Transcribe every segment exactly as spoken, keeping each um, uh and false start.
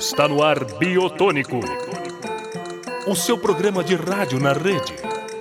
Está no ar Biotônico, o seu programa de rádio na rede.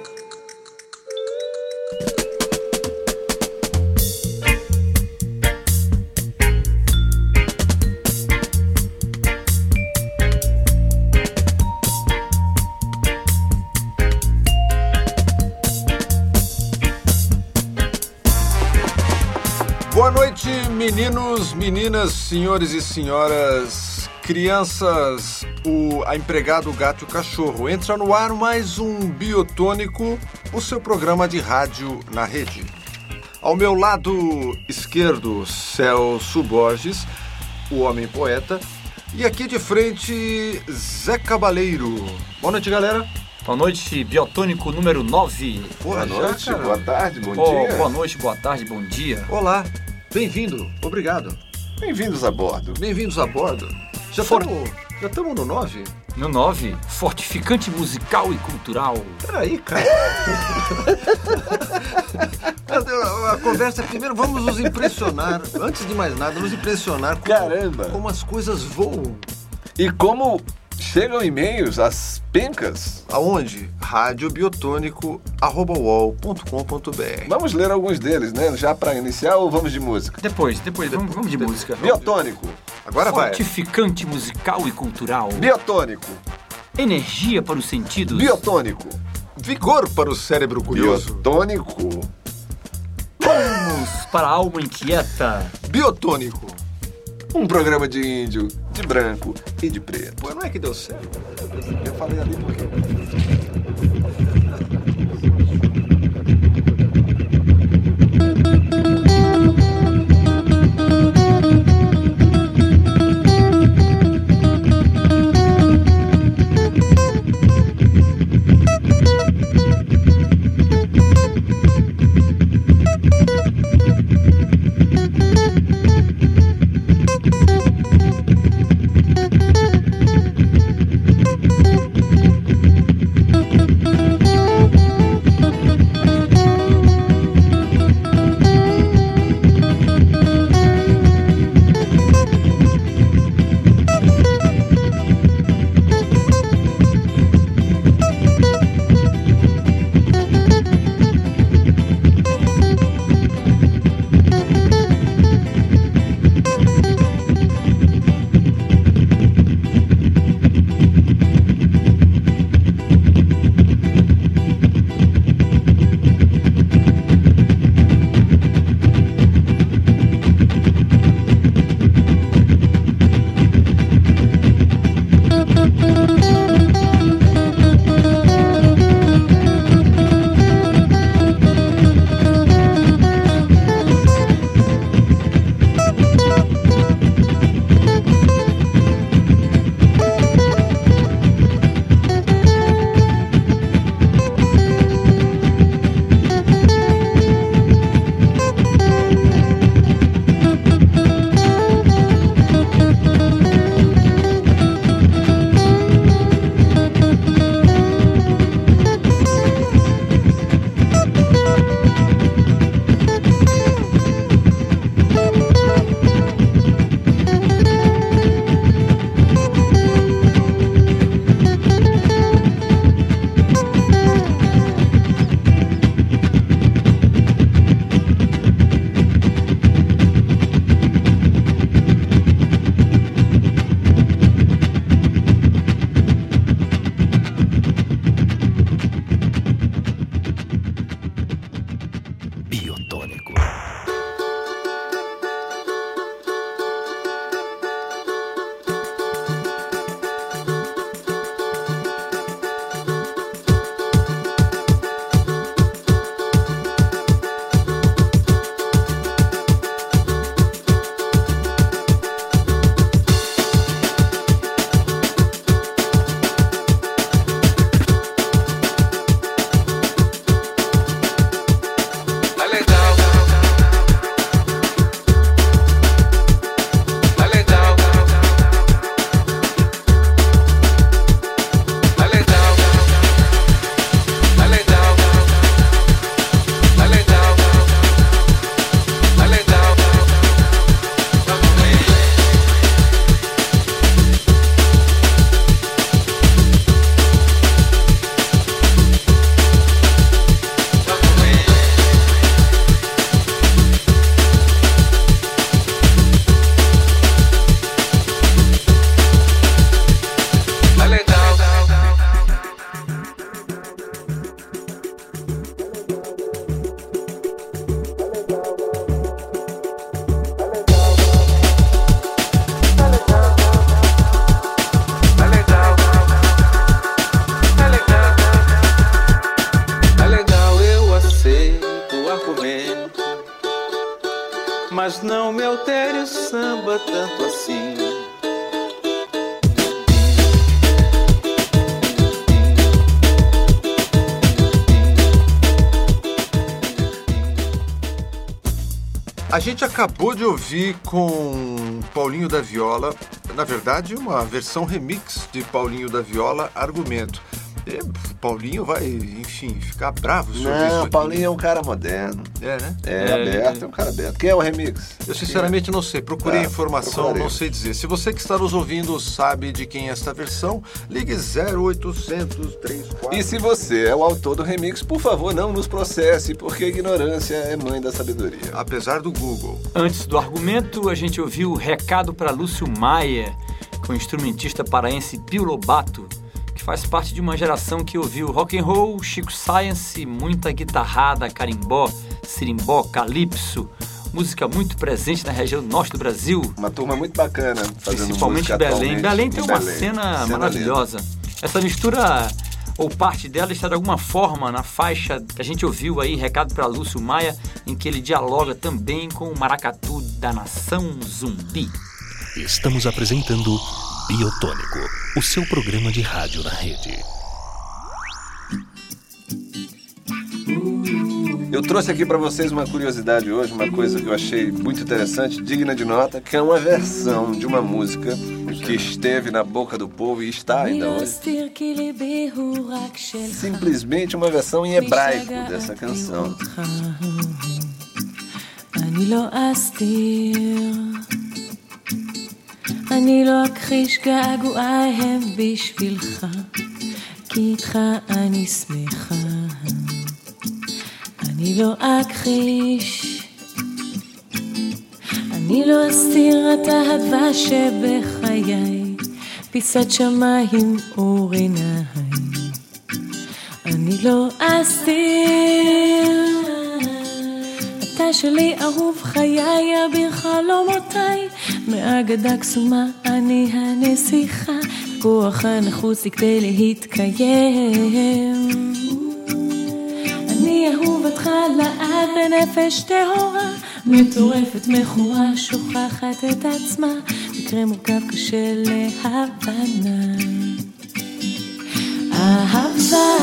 Boa noite, meninos, meninas, senhores e senhoras, crianças, o, a empregada, o gato e o cachorro. Entra no ar mais um Biotônico, o seu programa de rádio na rede. Ao meu lado esquerdo, Celso Borges, o homem poeta. E aqui de frente, Zé Cabaleiro. Boa noite, galera. Boa noite, Biotônico número nove. Boa Boa noite, já, boa tarde, bom Oh, dia. boa noite, boa tarde, bom dia. Olá, bem-vindo, obrigado. Bem-vindos a bordo. Bem-vindos a bordo. Já For- estamos já estamos no nove? No nove, fortificante musical e cultural. Peraí, cara. A conversa primeiro, vamos nos impressionar. Antes de mais nada, nos impressionar como, Caramba. como as coisas voam. E como chegam e-mails, as pencas, Aonde? rádio biotônico arroba u o l ponto com ponto b r. vamos ler alguns deles, né? Já para iniciar ou vamos de música? Depois, depois, vamos, vamos de música. Biotônico, Agora vai. Fortificante musical e cultural. biotônico, Energia para os sentidos. biotônico, Vigor para o cérebro curioso. biotônico, Rumos para a alma inquieta. Biotônico. um programa de índio, de branco e de preto. Pô, não é que deu certo? Eu falei ali porque... querer o samba tanto assim. A gente acabou de ouvir com Paulinho da Viola, na verdade, uma versão remix de Paulinho da Viola, Argumento. E Paulinho vai, enfim, ficar bravo sobre isso. Não, aqui. Paulinho é um cara moderno. É, né? É, É, aberto, é um cara aberto. Quem é o remix? Eu sinceramente não sei, procurei Ah, informação, procurei. não sei dizer. Se você que está nos ouvindo sabe de quem é esta versão, ligue zero oitocentos, trinta e quatro... E se você é o autor do remix, por favor, não nos processe, porque a ignorância é mãe da sabedoria. Apesar do Google. Antes do argumento, a gente ouviu o Recado para Lúcio Maia, com o instrumentista paraense Pio Lobato, que faz parte de uma geração que ouviu rock and roll, Chico Science, muita guitarrada, carimbó, sirimbó, calypso, música muito presente na região norte do Brasil, Uma turma muito bacana fazendo principalmente música Belém. atualmente. Belém tem Em uma Belém. cena, Cena maravilhosa. Essa mistura, ou parte dela, está de alguma forma na faixa que a gente ouviu aí, Recado para Lúcio Maia, em que ele dialoga também com o maracatu da nação zumbi. Estamos apresentando Biotônico, o seu programa de rádio na rede. Eu trouxe aqui pra vocês uma curiosidade hoje, uma coisa que eu achei muito interessante, digna de nota, que é uma versão de uma música que esteve na boca do povo e está ainda hoje. Simplesmente uma versão em hebraico dessa canção. אני לא אסתיר, אני לא אכחיש געגועי הם בשבילך, כי איתך אני שמחה. אני לא אכחיש, אני לא אסתיר את הדבש שבחיי, פיסת שמיים אור עיניים. אני לא אסתיר, אתה שלי אהוב חיי, אביר חלומותיי, מאגדה קסומה אני הנסיכה, כוח הנחוץ לי כדי להתקיים. אני אהובתך לעד בנפש טהורה, מטורפת מכורה, שוכחת את עצמה, מקרה מורכב קשה להבנה. אהבה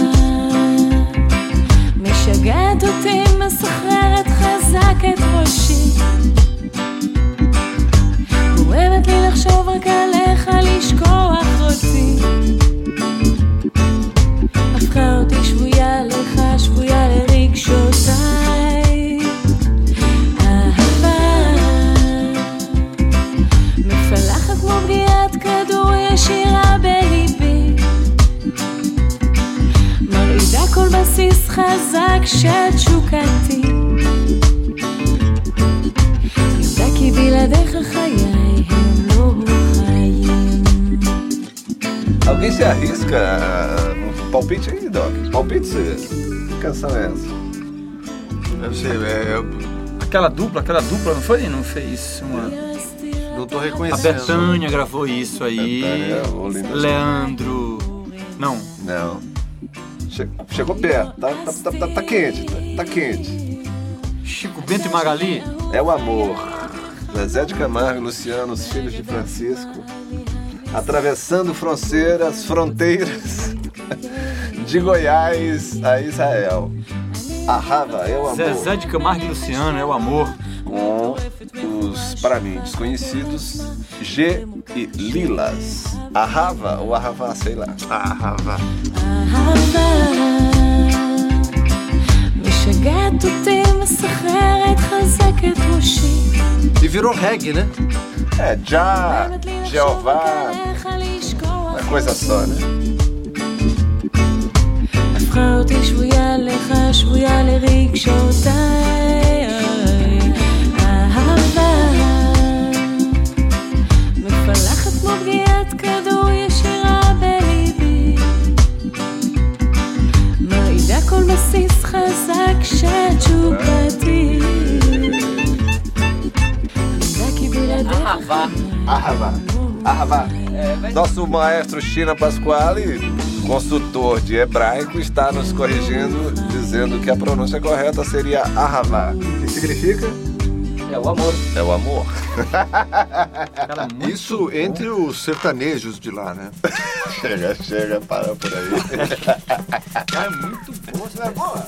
משגעת אותי, מסחררת חזק את ראשי, גורמת לי לחשוב רק עליך, לשכוח אותי, הפכה אותי שבויה לך, שבויה לרגשותיי. אהבה מפלחת כמו פגיעת כדור ישירה בליבי, מרעידה כל בסיס חזק של תשוקתי, יודע כי בלעדיך חיי הם לא חיים. Alguém se arrisca no palpite aí, Doc? Palpite, você. Que canção é essa? Deve ser, é, eu Aquela dupla, aquela dupla, não foi? Não fez uma... não tô A reconhecendo. Betânia gravou isso aí, Betânia, Olinda. Leandro... Não, Não. Che- Chegou perto, tá, tá, tá, tá, tá quente, tá, tá quente. Chico Bento e Magali. É o amor. Zezé de Camargo, Luciano, os filhos de Francisco, atravessando fronteiras, fronteiras de Goiás a Israel. Ahava é o amor. Zezé de Camargo e Luciano, é o amor. Com os, para mim, desconhecidos, G e Lilas. Ahava ou Ahava, sei lá. Ahava. אהבה משגעת אותי, מסחררת חזק את ראשי, E virou reggae, né? É, já, גורמת לי לחשוב רק Jeová, עליך, לשכוח uma coisa só, né? הפכה אותי שבויה לך, שבויה לרגשותיי. אהבה מפלחת כמו פגיעת כדור ישירה בליבי, מרעידה כל בסיס חזק של תשוקתי, יודע כי בלעדיך Ahava, Ahava. Nosso maestro China Pasquale, consultor de hebraico, está nos corrigindo, dizendo que a pronúncia correta seria Ahava. O que significa? É o amor. É o amor. Cara, muito Isso bom. entre os sertanejos de lá, né? Chega, chega, para por aí. Cara, muito bom. Isso é boa.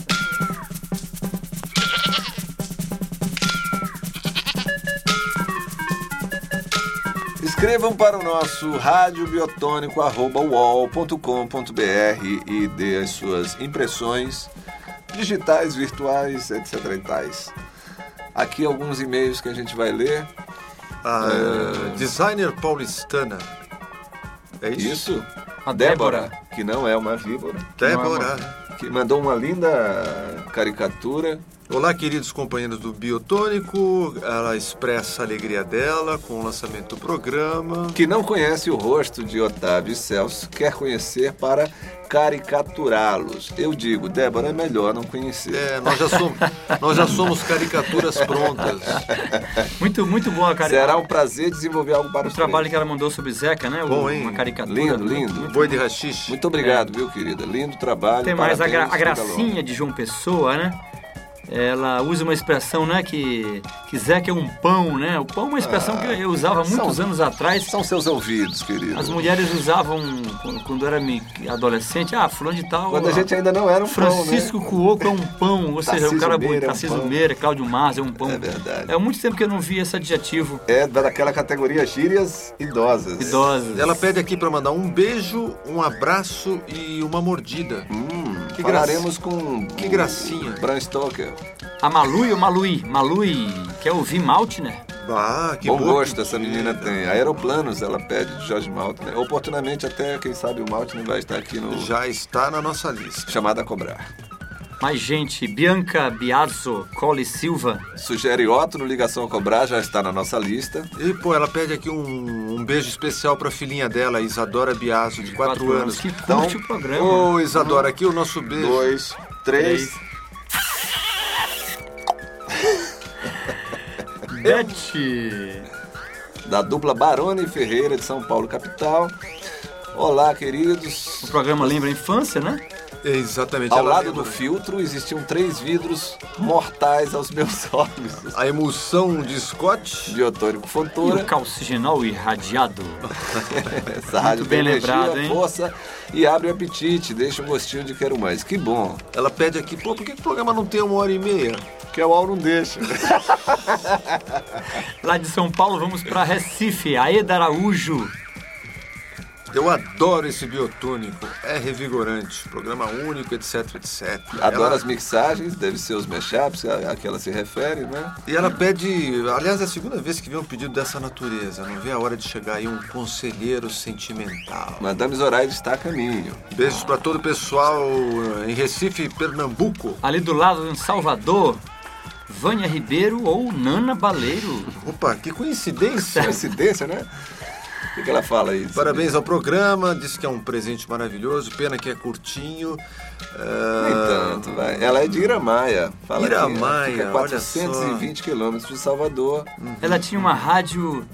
Escrevam para o nosso radiobiotônico arroba u o l ponto com ponto b r e dê as suas impressões digitais, virtuais, etc e tais. Aqui alguns e-mails que a gente vai ler. A designer paulistana. É isso? Isso, A Débora, Débora. que não é uma víbora, Débora. que mandou uma linda caricatura. Olá, queridos companheiros do Biotônico. Ela expressa a alegria dela com o lançamento do programa. Que não conhece o rosto de Otávio e Celso, quer conhecer para caricaturá-los. Eu digo, Débora, é melhor não conhecer. É, nós já somos, nós já somos caricaturas prontas. Muito, muito boa a Será caricatura. um prazer desenvolver algo para O os trabalho três. que ela mandou sobre Zeca, né? O- Bom, hein? Uma caricatura. Lindo, lindo. Muito Boi de rachixe. Muito obrigado, viu, querida? Lindo trabalho. Tem mais a, gra- a parabéns, vida gracinha de João Pessoa, né? Ela usa uma expressão, né, que, que Zeca é um pão, né? O pão é uma expressão que eu usava muitos são- anos atrás. longa. São seus ouvidos, querido. As mulheres usavam, quando- quando eu era me- adolescente, ah, fulano de tal... Quando a gente ainda não era um Francisco Cuoco é um pão, ou seja, um Tarcísio cara bonito. Meira é um Tarcísio pão. Meira, Cláudio Mars é um pão. É verdade. É muito tempo que eu não vi esse adjetivo. pão, né? É daquela categoria gírias idosas. Idosas. Ela pede aqui para mandar um beijo, um abraço e uma mordida. Hum, Que falaremos com Que gracinha. Bram Stoker. A Malui ou Malui? Malui quer ouvir Maltner? Ah, que Bom boa gosto essa menina tem. Aeroplanos ela pede de Jorge Maltner. Oportunamente até, quem sabe, o Maltner vai estar aqui no Já está na nossa lista. Chamada a Cobrar. Mais gente, Bianca Biazzo Colli Silva. Sugere Otto no Ligação a Cobrar, já está na nossa lista. E, pô, ela pede aqui um, um beijo especial pra filhinha dela, Isadora Biazzo, de quatro anos. Que curte Então, o programa. Ô, Isadora, aqui o nosso beijo. Dois, três. Bete. Da dupla Barone e Ferreira de São Paulo, capital. Olá, queridos. O programa lembra a infância, né? Exatamente. Ao ela lado lembra. do filtro existiam três vidros mortais aos meus olhos. A emulsão de Scott. Biotônico E Fontoura. o calcigenol irradiado. Essa rádio bem tem energia, lembrado, hein? força e abre o apetite, deixa um gostinho de quero mais. Que bom. Ela pede aqui, pô, por que o programa não tem uma hora e meia? Que o Al não deixa. Lá de São Paulo, vamos para Recife. Aeda Araújo. Eu adoro esse biotônico, é revigorante, programa único, etc, etc. Adora Ela- as mixagens, deve ser os mashups a, a que ela se refere, né? E ela pede, aliás, é a segunda vez que vem um pedido dessa natureza. Não vê a hora de chegar aí um conselheiro sentimental. Madame Zoraide está a caminho. Beijos pra todo o pessoal em Recife, Pernambuco. Ali do lado, em Salvador, Vânia Ribeiro ou Nana Baleiro. Opa, que coincidência. Coincidência, né? O que, que ela fala aí? Parabéns ao programa, diz que é um presente maravilhoso, pena que é curtinho. Nem Ah, tanto, vai. Ela é de Iramaia. Fala Iramaia, aqui, fica olha quatrocentos e vinte quilômetros de Salvador. Ela tinha uma rádio,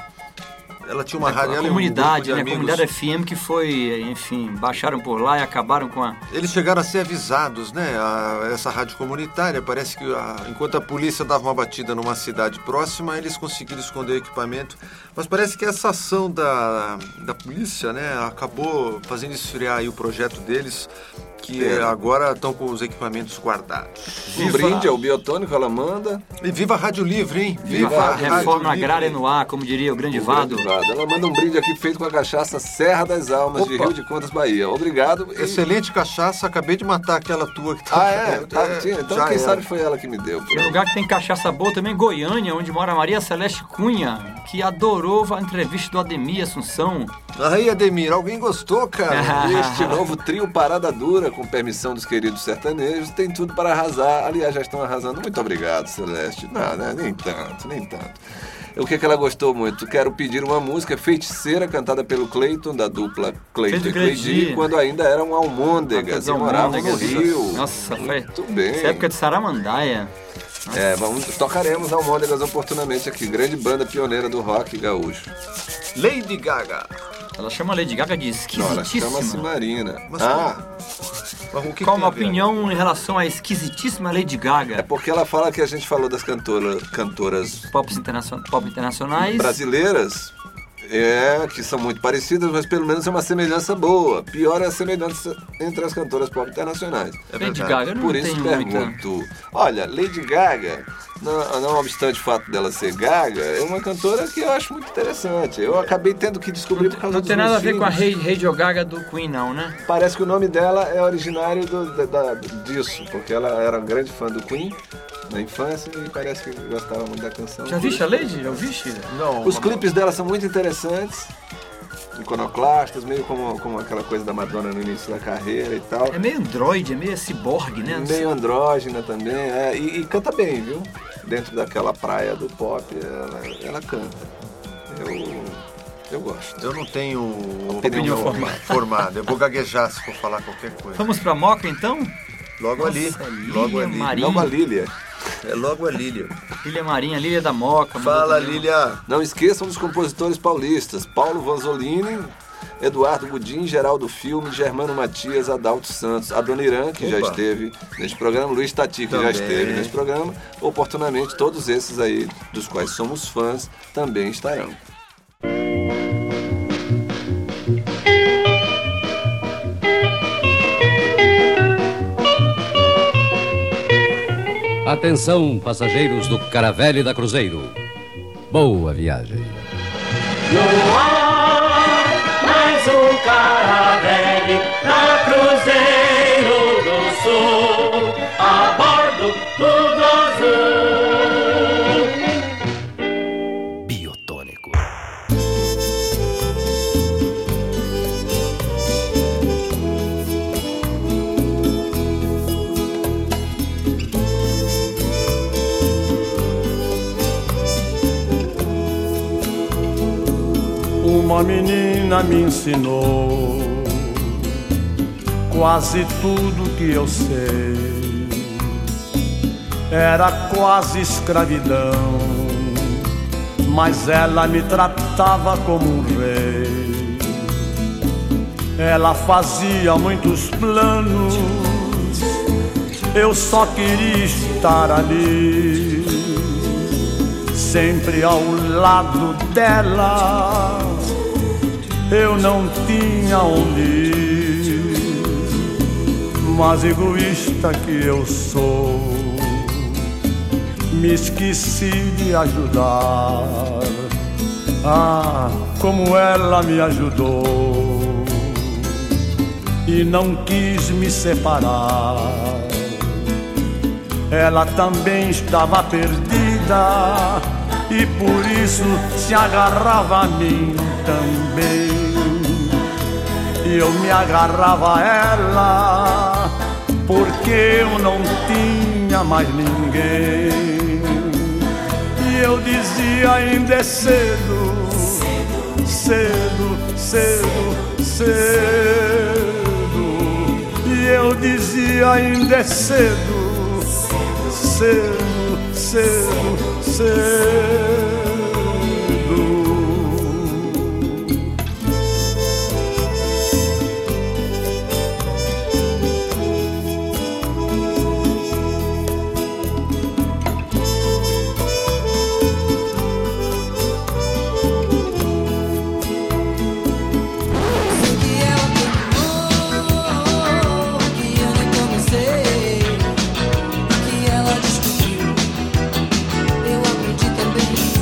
Ela tinha uma rádio, a ela e um comunidade, grupo né? de A amigos. comunidade F M que foi, enfim, baixaram por lá e acabaram com a... Eles chegaram a ser avisados, né? A- essa rádio comunitária. Parece que a- enquanto a polícia dava uma batida numa cidade próxima, eles conseguiram esconder o equipamento. Mas parece que essa ação da, da polícia, né, acabou fazendo esfriar aí o projeto deles, que É. agora estão com os equipamentos guardados. Um brinde ao biotônico, ela manda. E viva a Rádio Livre, hein? Viva a reforma agrária no ar, como diria o grande Vado. Grande Vado. Ela manda um brinde aqui feito com a cachaça Serra das Almas, de Opa. Rio de Contas, Bahia. Obrigado. E- Excelente cachaça, acabei de matar aquela tua que tá. Ah, é? Tá, tinha. Então já quem era. sabe foi ela que me deu. pô. Tem um lugar que tem cachaça boa também, Goiânia, onde mora Maria Celeste Cunha, que adorou a entrevista do Ademir Assunção. Aí, Ademir, alguém gostou, cara? E este novo trio Parada Dura, com permissão dos queridos sertanejos, tem tudo para arrasar. Aliás, já estão arrasando. Muito obrigado, Celeste. Não, né? Nem tanto, nem tanto. O que, que ela gostou muito? Quero pedir uma música Feiticeira, cantada pelo Cleiton, da dupla Cleiton Feito e Cleidi, Cleidi. quando ainda eram almôndegas e As moravam no almôndegas. Rio. Nossa, foi. Muito bem. Essa época de Saramandaia. É, vamos, tocaremos almôndegas oportunamente aqui. Grande banda pioneira do rock gaúcho. Lady Gaga. Ela chama Lady Gaga de Não, ela chama-se esquisitíssima. Marina. Mas ah, Mas o que Qual que a tem a ver? opinião em relação à esquisitíssima Lady É Gaga? porque ela fala que a gente falou das cantora, cantoras Pop, internacion... Pop internacionais. brasileiras, é, que são muito parecidas, mas pelo menos é uma semelhança boa. Pior é a semelhança entre as cantoras pop internacionais. É Lady verdade. Gaga não Por isso tem muita... pergunto, olha, Lady Gaga, não, não obstante o fato dela ser Gaga, é uma cantora que eu acho muito interessante. Eu acabei tendo que descobrir por causa Não dos tem nada a meus ver com a filhos. Radio Radio Gaga do Queen, não, né? Parece que o nome dela é originário do, da, da- disso, porque ela era um grande fã do Queen na infância e parece que gostava muito da canção. Já viste a Lady? Já ouviste? Não, Os mas- clipes dela são muito interessantes, iconoclastas, meio como, como aquela coisa da Madonna no início da carreira e tal. É meio android, é meio ciborgue, né? Meio andrógena também, é, e, e canta bem, viu? Dentro daquela praia do pop, ela, ela canta. Eu, eu gosto. Eu não tenho Opinião opinião formada. formada. Eu vou gaguejar se for falar qualquer coisa. Vamos pra Moca, então? Logo ali. Nossa, Logo Lília ali. Maria. Não a Lília. É logo a Lília. Lília Marinha, Lília da Moca. Fala, Lília. Lília. Não esqueçam dos compositores paulistas, Paulo Vanzolini, Eduardo Gudim, Geraldo Filme, Germano Matias, Adalto Santos, a Dona Irã, que já Opa. esteve neste programa, Luiz Tati, que já Também. esteve neste programa, oportunamente todos esses aí, dos quais somos fãs, também estarão. Atenção, passageiros do Caravelle da Cruzeiro. Boa viagem. Mais um Caravelle na Cruzeiro do Sul, a bordo do azul. Biotônico. Uma menina me ensinou quase tudo que eu sei. Era quase escravidão, mas ela me tratava como um rei. Ela fazia muitos planos, eu só queria estar ali, sempre ao lado dela. Eu não tinha onde ir, mas egoísta que eu sou, me esqueci de ajudar. Ah, como ela me ajudou e não quis me separar. Ela também estava perdida e por isso se agarrava a mim também. E eu me agarrava a ela porque eu não tinha mais ninguém. E eu dizia: ainda é cedo, cedo, cedo, cedo. E eu dizia: ainda é cedo, cedo, cedo, cedo. Eu aprendi também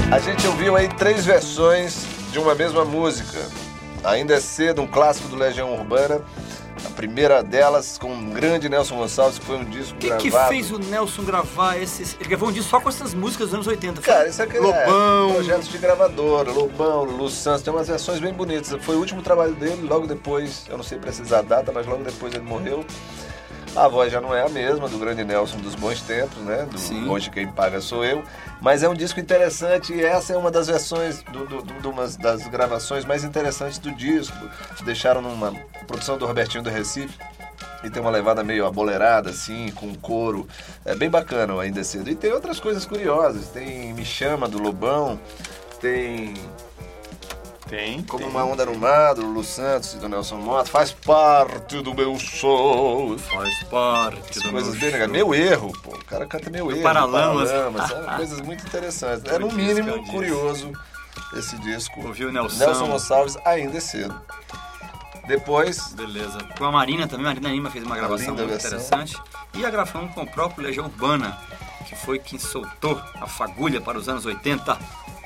A gente ouviu aí três versões de uma mesma música. Ainda é Cedo, um clássico do Legião Urbana. A primeira delas com o grande Nelson Gonçalves, que foi um disco que gravado. O que fez o Nelson gravar esses... Ele gravou um disco só com essas músicas dos anos oitenta. Cara, isso é aquele Lobão. É, projetos de gravadora, Lobão, Lulu Santos, tem umas versões bem bonitas. Foi o último trabalho dele, logo depois, eu não sei precisar a data, mas logo depois ele morreu. A voz já não é a mesma do grande Nelson dos bons tempos, né? Do Sim. Hoje Quem Paga Sou Eu. Mas é um disco interessante e essa é uma das versões, do, do, do, do umas das gravações mais interessantes do disco. Deixaram numa produção do Robertinho do Recife e tem uma levada meio abolerada, assim, com coro. É bem bacana o Ainda é Cedo. E tem outras coisas curiosas. Tem Me Chama, do Lobão. Tem... Tem. Como tem. Uma Onda no Mar, do Lulu Santos e do Nelson Mota. Faz parte do meu show. Faz parte do Coisas meu bem legais. Meu erro, pô. O cara canta Meu Erro. Paralamas. Paralamas. São coisas muito interessantes. É no disco, é mínimo o disco. curioso esse disco. Ouviu o Nelson. Nelson Gonçalves, Ainda é Cedo. Depois, Beleza. Com a Marina também, a Marina Lima fez uma gravação linda muito versão. interessante. E a gravamos com o próprio Legião Urbana, que foi quem soltou a fagulha para os anos oitenta.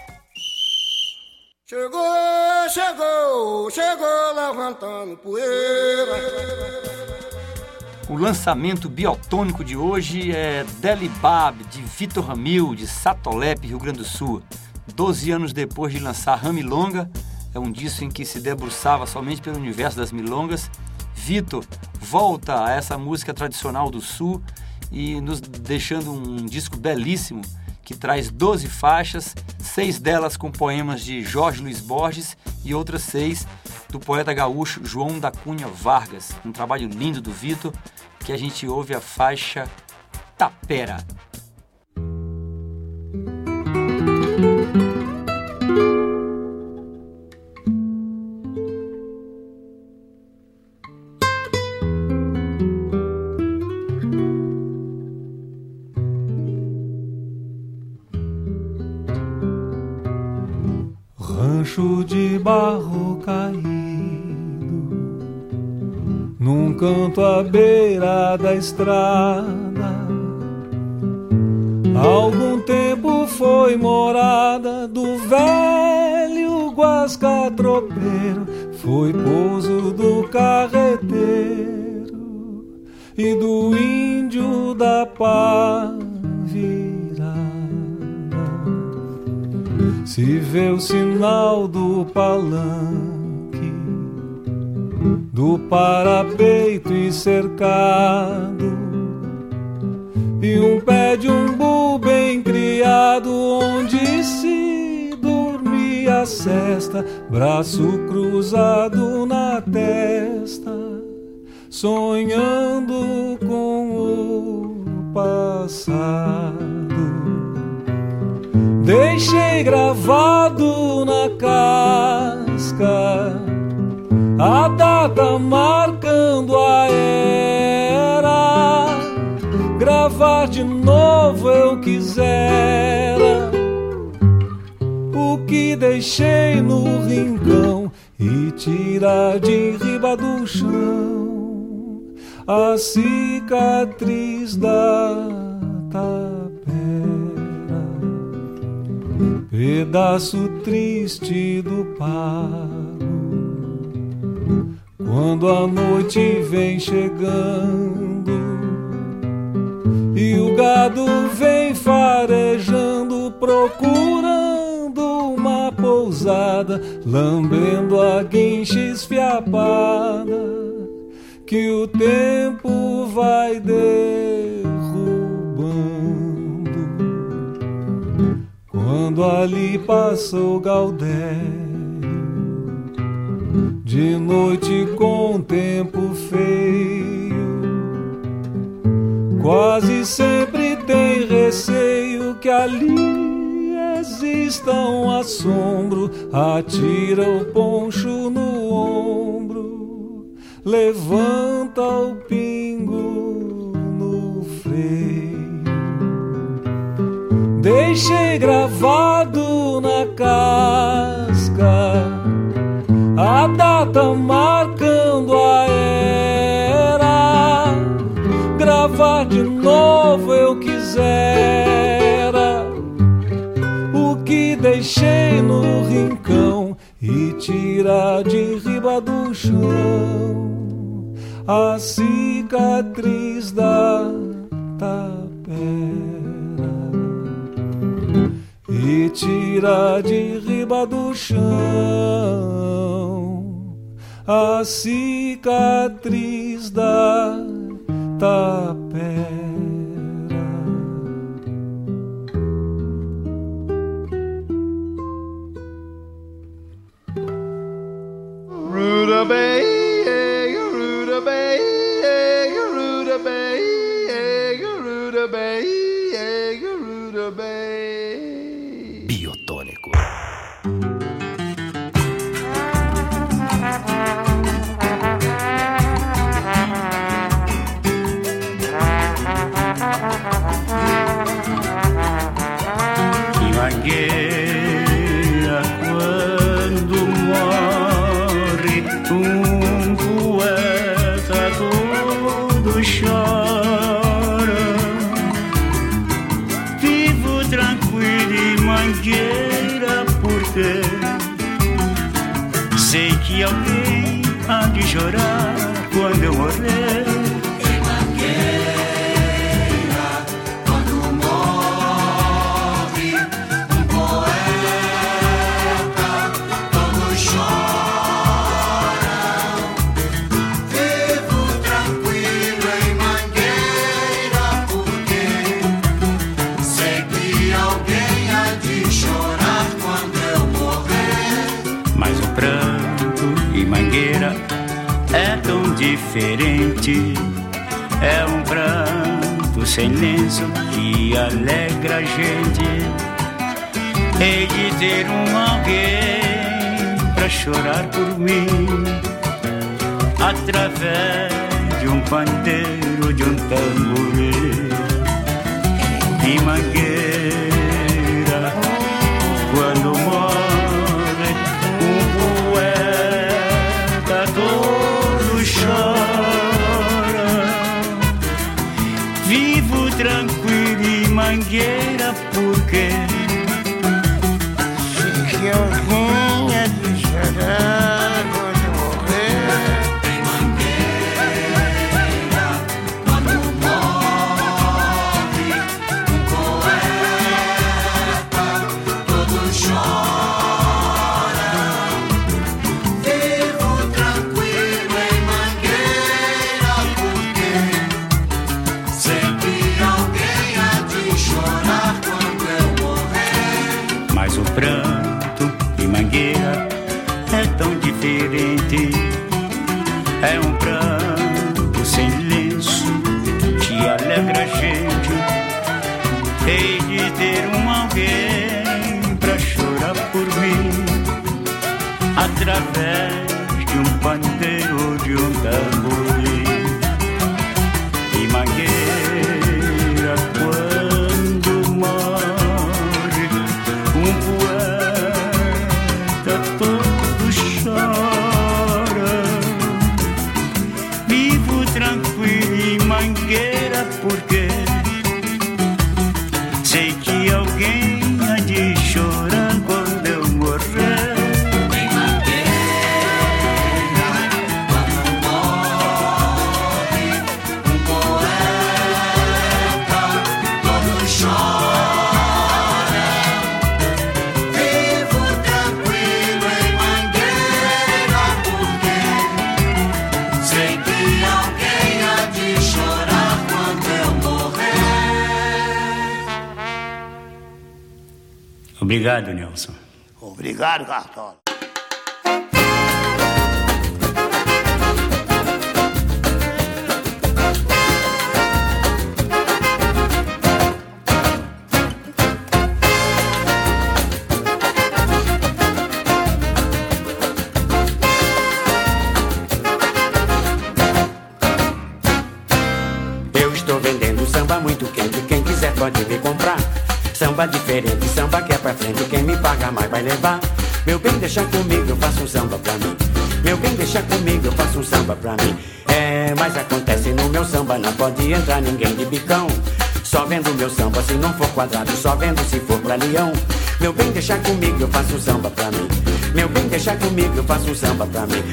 Chegou, chegou, chegou levantando poeira. O lançamento biotônico de hoje é Delibab, de Vitor Ramil, de Satolep, Rio Grande do Sul. Doze anos depois de lançar Ramilonga, é um disco em que se debruçava somente pelo universo das milongas, Vitor volta a essa música tradicional do Sul e nos deixando um disco belíssimo que traz doze faixas, seis delas com poemas de Jorge Luiz Borges e outras seis do poeta gaúcho João da Cunha Vargas. Um trabalho lindo do Vitor, que a gente ouve a faixa Tapera. Rancho de barro caído, num canto à beira da estrada, algum tempo foi morada do velho guasca tropeiro, foi pouso do carreteiro e do índio da pá virada. Se vê o sinal do palanque, do parapeito e cercado, e um pé de umbu bem criado, onde se dormia a cesta, braço cruzado na testa, sonhando com o passado. Deixei gravado na casca a data marcando a era. Gravar de novo eu quisera o que deixei no rincão e tirar de riba do chão a cicatriz da tapera. Pedaço triste do pago, quando a noite vem chegando e o gado vem farejando, procurando uma pousada, lambendo a guincha esfiapada que o tempo vai derrubando. Quando ali passa o Gaudério, de noite com tempo feio, quase sempre tem receio que ali exista um assombro. Atira o poncho no ombro, levanta o pingo no freio. Deixei gravado na casca a data marcando a era. Gravar de novo eu quisera o que que deixei no rincão e tira de riba do chão a cicatriz da tapera e tira de riba do chão a cicatriz da tapera. Rudabay, Rudabay, Rudabay, Rudabay, Rudabay. Biotônico. Que mangueira quando morre um poeta todo chora. Vivo tranquilo em mangueira porque sei que alguém há de chorar quando eu morrer. É tão diferente, é um pranto sem lenço que alegra a gente. Hei de ter um alguém pra chorar por mim, através de um pandeiro, de um tamborim. E mangueira, quando morre um poeta todo chora. Vivo tranquilo em mangueira porque sei que alguém há de chorar quando morrer. Em mangueira, quando morre um poeta todo chora. Vivo tranquilo em mangueira porque sempre alguém há de chorar quando eu morrer. Mas o pranto em mangueira é tão diferente, é um pranto sem lenço que alegra a gente. Hei de ter um alguém pra chorar por mim, através de um pandeiro, de um tamborim. E mangueira, quando morre um poeta todo chora. Vivo tranquilo em mangueira porque sei que alguém há de chorar quando eu morrer. Em mangueira, quando morre um poeta todo chora. Vivo tranquilo em mangueira porque sei que alguém há de chorar quando eu morrer. Obrigado, Nelson. Obrigado, Cartola. Eu estou vendendo samba muito quente, quem quiser pode vir comprar. Samba diferente, samba que é pra frente, quem me paga mais vai levar. Meu bem, deixa comigo, eu faço um samba pra mim. Meu bem, deixa comigo, eu faço um samba pra mim. É, mas acontece no meu samba, não pode entrar ninguém de bicão. Só vendo meu samba se não for quadrado, só vendo se for pra leão. Meu bem, deixa comigo, eu faço um samba pra mim. Meu bem, deixa comigo, eu faço um samba pra mim.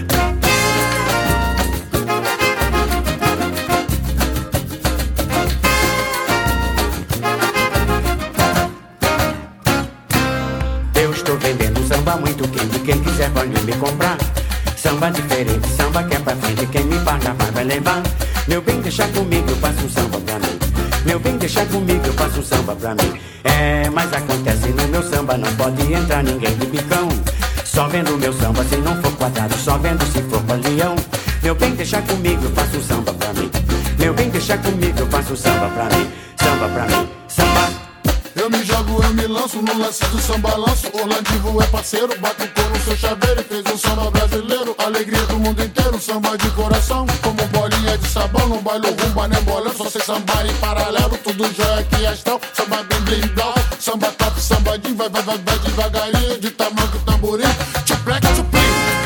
Eu estou vendendo samba muito quente, quem quiser pode me comprar. Samba diferente, samba que é pra frente, quem me paga vai, vai levar. Meu bem, deixa comigo, eu faço um samba pra mim. Meu bem, deixa comigo, eu faço um samba pra mim. É, mas acontece no meu samba, não pode entrar ninguém de bicão. Só vendo meu samba se não for quadrado, só vendo se for leão. Meu bem, deixa comigo, eu faço um samba pra mim. Meu bem, deixa comigo, eu faço um samba pra mim. Samba pra mim, samba. Eu me jogo, eu me lanço no lance do sambalanço. Orlandivo é parceiro, bate o cor no seu chaveiro. Fez um samba brasileiro, alegria do mundo inteiro. Samba de coração, como bolinha de sabão. No baile rumba, nem bolão, só sei sambar em paralelo. Tudo jóia que astral, samba bem blindão. Samba top, sambadinho, vai, vai, vai, vai devagarinho. De tamanho que tamborim, tchuplec, tchuplim.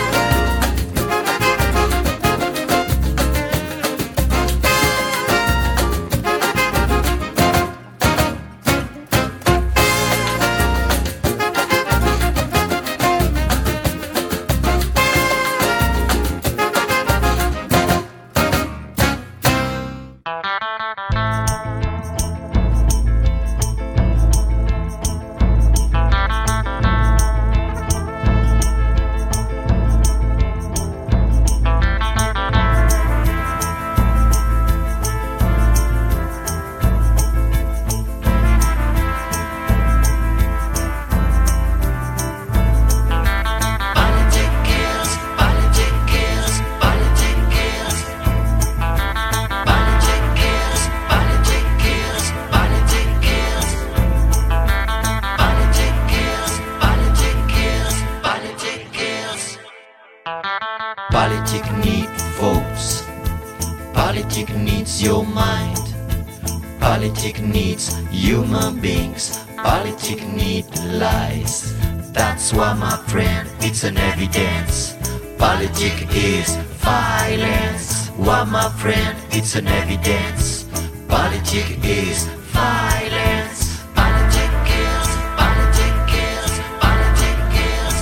Politic needs votes. Politic needs your mind. Politic needs human beings. Politic needs lies. That's why, my friend, it's an evidence. Politic is violence. Why, my friend, it's an evidence. Politic is violence. Politic kills. Politic kills. Politic kills.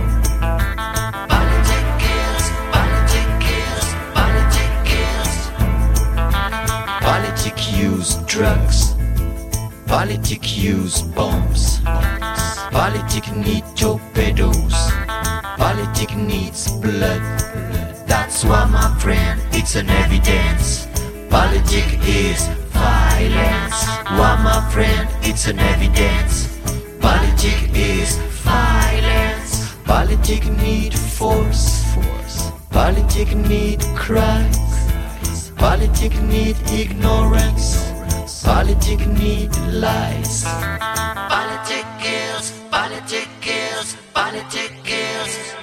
Politic kills. Politic kills. Politic kills. Politic use drugs. Politic use bombs. Politic need torpedoes. Politic needs blood. That's why, my friend, it's an evidence. Politic is violence. Why, my friend, it's an evidence. Politic is violence. Politic need force. Force. Politic need cries. Politic need ignorance. Politic need lies. Politic kills. Politic kills. Politic kills.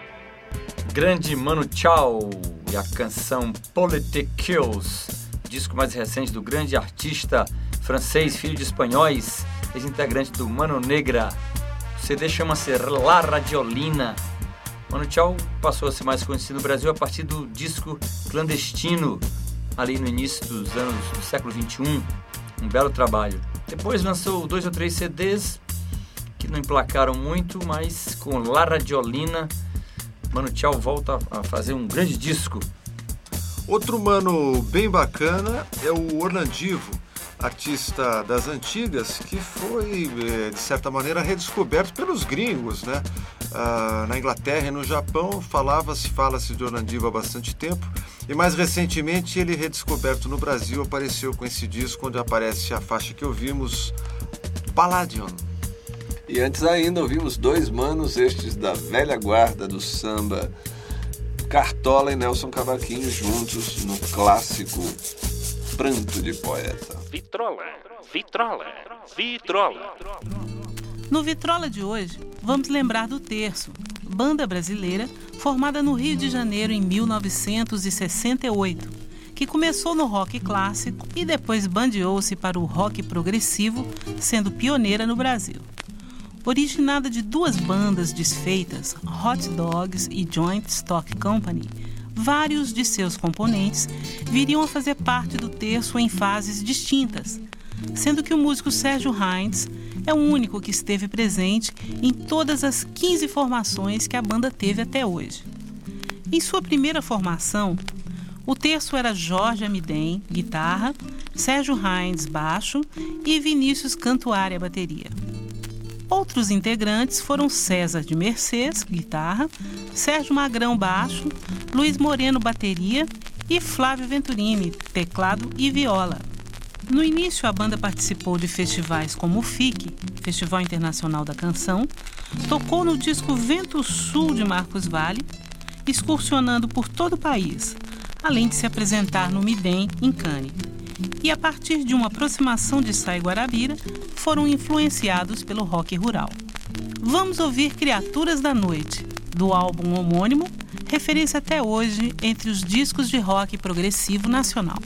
Grande Manu Chao e a canção Politic Kills, disco mais recente do grande artista francês, filho de espanhóis, ex-integrante do Mano Negra. O C D chama-se La Radiolina. Manu Chao passou a ser mais conhecido no Brasil a partir do disco Clandestino, ali no início dos anos do século vinte e um. Um belo trabalho. Depois lançou dois ou três C Ds que não emplacaram muito, mas com La Radiolina, Manu Chao volta a fazer um grande disco. Outro mano bem bacana é o Orlandivo, artista das antigas, que foi, de certa maneira, redescoberto pelos gringos, né? Ah, na Inglaterra e no Japão falava-se, fala-se de Orlandivo há bastante tempo, e mais recentemente ele, redescoberto no Brasil, apareceu com esse disco onde aparece a faixa que ouvimos, Palladium. E antes ainda ouvimos dois manos, estes da velha guarda do samba, Cartola e Nelson Cavaquinho, juntos no clássico Pranto de Poeta. Vitrola, vitrola, vitrola. No Vitrola de hoje, vamos lembrar do Terço, banda brasileira formada no Rio de Janeiro em mil novecentos e sessenta e oito, que começou no rock clássico e depois bandeou-se para o rock progressivo, sendo pioneira no Brasil. Originada de duas bandas desfeitas, Hot Dogs e Joint Stock Company, vários de seus componentes viriam a fazer parte do Terço em fases distintas, sendo que o músico Sérgio Heinz, é o único que esteve presente em todas as quinze formações que a banda teve até hoje. Em sua primeira formação, o terço era Jorge Amidem, guitarra, Sérgio Heinz, baixo e Vinícius Cantuária, bateria. Outros integrantes foram César de Mercês, guitarra, Sérgio Magrão, baixo, Luiz Moreno, bateria e Flávio Venturini, teclado e viola. No início, a banda participou de festivais como o F I C, Festival Internacional da Canção, tocou no disco Vento Sul de Marcos Valle, excursionando por todo o país, além de se apresentar no Midem, em Cannes. E a partir de uma aproximação de Sai Guarabira, foram influenciados pelo rock rural. Vamos ouvir Criaturas da Noite, do álbum homônimo, referência até hoje entre os discos de rock progressivo nacional.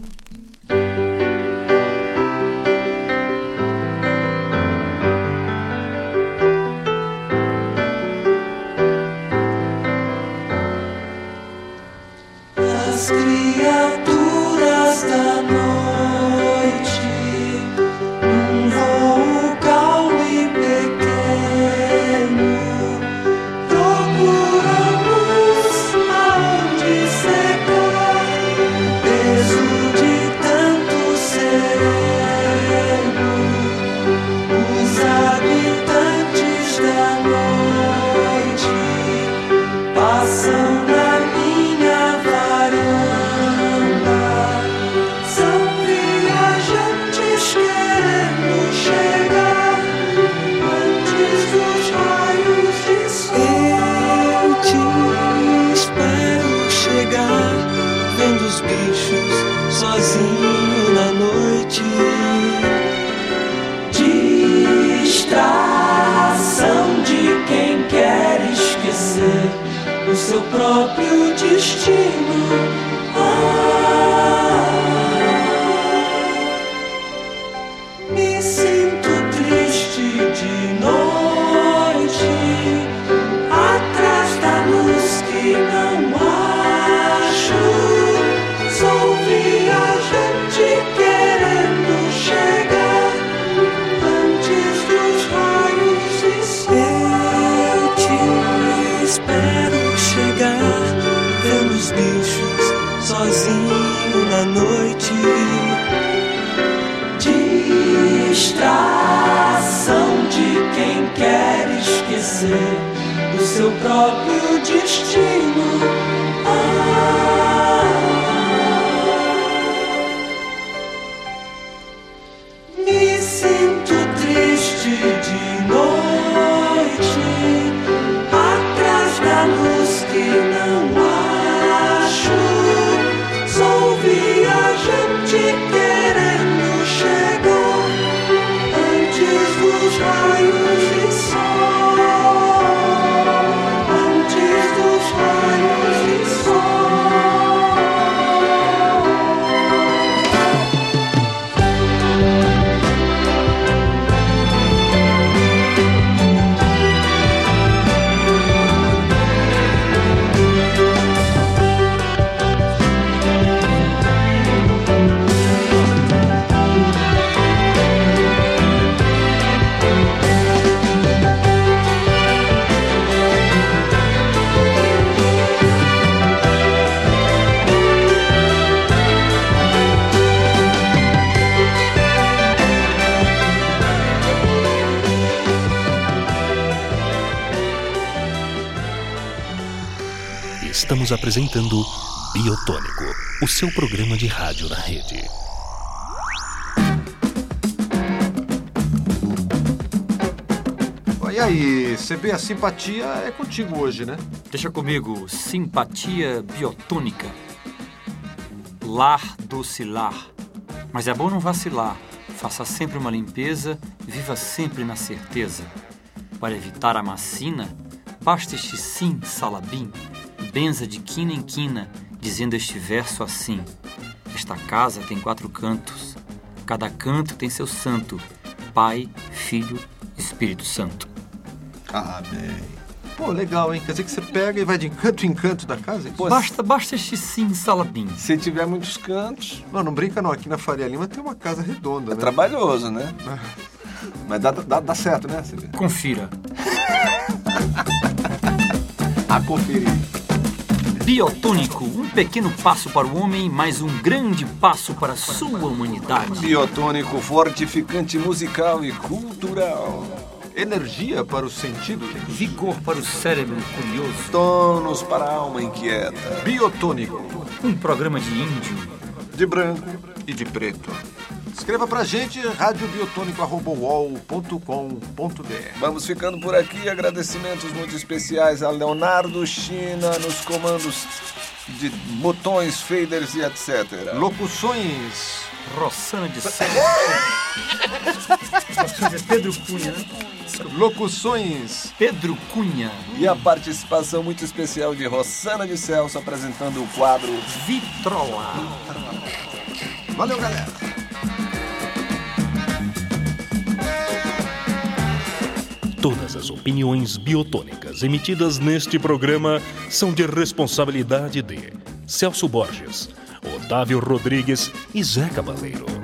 As criaturas da noite, num voo calmo e pequeno, procuramos aonde secar o peso de tanto sereno. Os habitantes da noite passam na minha varanda, são viajantes querendo chegar antes dos raios de sol. Eu te espero chegar, vendo os bichos sozinho na noite. Distração de quem quer esquecer o seu próprio destino. Ah, me sinto triste de noite, atrás da luz que não acho. Sou viajante querendo chegar antes dos raios de sol. Eu te espero chegar, vendo os bichos sozinho na noite. Distração de quem quer esquecer o seu próprio destino. Ah, me sinto triste de noite, atrás da luz que não acho. Sou viajante querendo chegar antes dos raios de sol, antes dos raios de Estamos apresentando Biotônico, o seu programa de rádio na rede. E aí, você vê, a simpatia é contigo hoje, né? Deixa comigo, simpatia biotônica. Lar docilar. Mas é bom não vacilar. Faça sempre uma limpeza, viva sempre na certeza. Para evitar a macina, basta este sim salabim. Benza de quina em quina, dizendo este verso assim: esta casa tem quatro cantos, cada canto tem seu santo, Pai, Filho, Espírito Santo. Ah, bem. Pô, legal, hein? Quer dizer que você pega e vai de canto em canto da casa? Hein? Basta, basta este sim salabim. Se tiver muitos cantos... Não, não brinca não. Aqui na Faria Lima tem uma casa redonda, é né? Trabalhoso, né? Mas dá, dá, dá certo, né, Silvio? Confira. A conferir. Biotônico, um pequeno passo para o homem, mas um grande passo para a sua humanidade. Biotônico, fortificante musical e cultural. Energia para os sentidos. Vigor para o cérebro curioso. Tônus para a alma inquieta. Biotônico. Um programa de índio, de branco e de preto. Escreva pra gente, rádio biotônico arroba u o l ponto com ponto b r. Vamos ficando por aqui. Agradecimentos muito especiais a Leonardo China nos comandos de botões, faders e etcétera. Locuções... Rossana de Celso. Locuções é Pedro Cunha, né? Locuções Pedro Cunha. E a participação muito especial de Rossana de Celso apresentando o quadro Vitrola. Valeu, galera. Todas as opiniões biotônicas emitidas neste programa são de responsabilidade de Celso Borges, Otávio Rodrigues e Zé Cabaleiro.